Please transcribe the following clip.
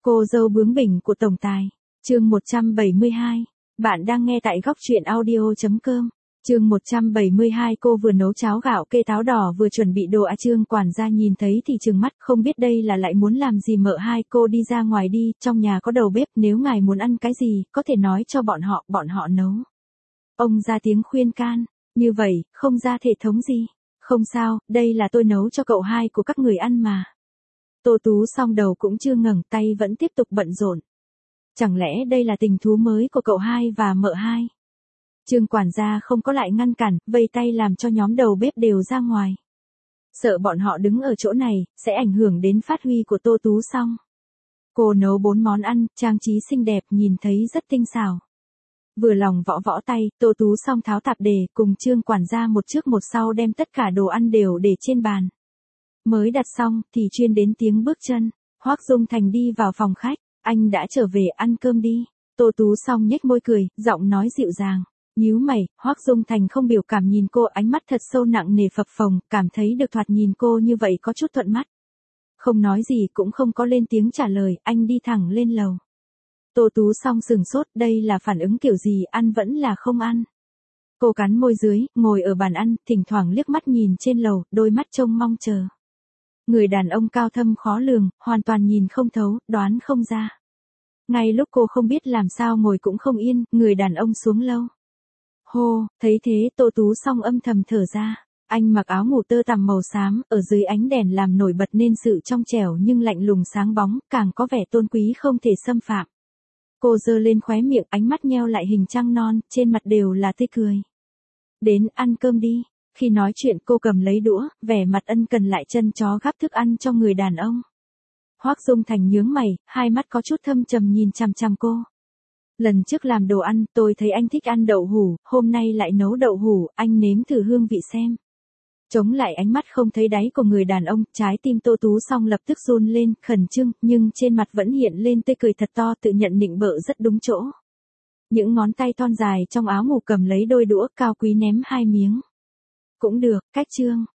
Cô dâu bướng bỉnh của tổng tài. Chương 172. Bạn đang nghe tại góc truyện audio.com. Chương 172. Cô vừa nấu cháo gạo kê táo đỏ vừa chuẩn bị đồ Trương quản gia nhìn thấy thì trừng mắt, không biết đây là lại muốn làm gì. Mợ hai, cô đi ra ngoài đi, trong nhà có đầu bếp, nếu ngài muốn ăn cái gì, có thể nói cho bọn họ nấu. Ông ra tiếng khuyên can, như vậy, không ra thể thống gì. Không sao, đây là tôi nấu cho cậu hai của các người ăn mà. Tô Tú song đầu cũng chưa ngẩng, tay vẫn tiếp tục bận rộn. Chẳng lẽ đây là tình thú mới của cậu hai và mợ hai? Trương quản gia không có lại ngăn cản, vây tay làm cho nhóm đầu bếp đều ra ngoài. Sợ bọn họ đứng ở chỗ này, sẽ ảnh hưởng đến phát huy của Tô Tú song. Cô nấu 4 món ăn, trang trí xinh đẹp, nhìn thấy rất tinh xảo. Vừa lòng võ tay, Tô Tú song tháo tạp dề, cùng Trương quản gia một trước một sau đem tất cả đồ ăn đều để trên bàn. Mới đặt xong, thì chuyên đến tiếng bước chân. Hoắc Dung Thành đi vào phòng khách. Anh đã trở về, ăn cơm đi. Tô Tú song nhếch môi cười, giọng nói dịu dàng. Nhíu mày, Hoắc Dung Thành không biểu cảm nhìn cô, ánh mắt thật sâu nặng nề phập phồng, cảm thấy được thoạt nhìn cô như vậy có chút thuận mắt. Không nói gì cũng không có lên tiếng trả lời, anh đi thẳng lên lầu. Tô Tú song sừng sốt, đây là phản ứng kiểu gì, ăn vẫn là không ăn. Cô cắn môi dưới, ngồi ở bàn ăn, thỉnh thoảng liếc mắt nhìn trên lầu, đôi mắt trông mong chờ. Người đàn ông cao thâm khó lường, hoàn toàn nhìn không thấu, đoán không ra. Ngay lúc cô không biết làm sao ngồi cũng không yên, người đàn ông xuống lâu. Hô, thấy thế Tô Tú song âm thầm thở ra. Anh mặc áo ngủ tơ tằm màu xám, ở dưới ánh đèn làm nổi bật nên sự trong trẻo nhưng lạnh lùng sáng bóng, càng có vẻ tôn quý không thể xâm phạm. Cô giơ lên khóe miệng, ánh mắt nheo lại hình trăng non, trên mặt đều là tươi cười. Đến ăn cơm đi. Khi nói chuyện cô cầm lấy đũa, vẻ mặt ân cần lại chân chó gắp thức ăn cho người đàn ông. Hoắc Dung Thành nhướng mày, hai mắt có chút thâm trầm nhìn chằm chằm cô. Lần trước làm đồ ăn, tôi thấy anh thích ăn đậu hủ, hôm nay lại nấu đậu hủ, anh nếm thử hương vị xem. Chống lại ánh mắt không thấy đáy của người đàn ông, trái tim Tô Tú song lập tức run lên, khẩn trương, nhưng trên mặt vẫn hiện lên tươi cười thật to, tự nhận nịnh bợ rất đúng chỗ. Những ngón tay thon dài trong áo ngủ cầm lấy đôi đũa, cao quý ném 2 miếng. Cũng được, cách Trương.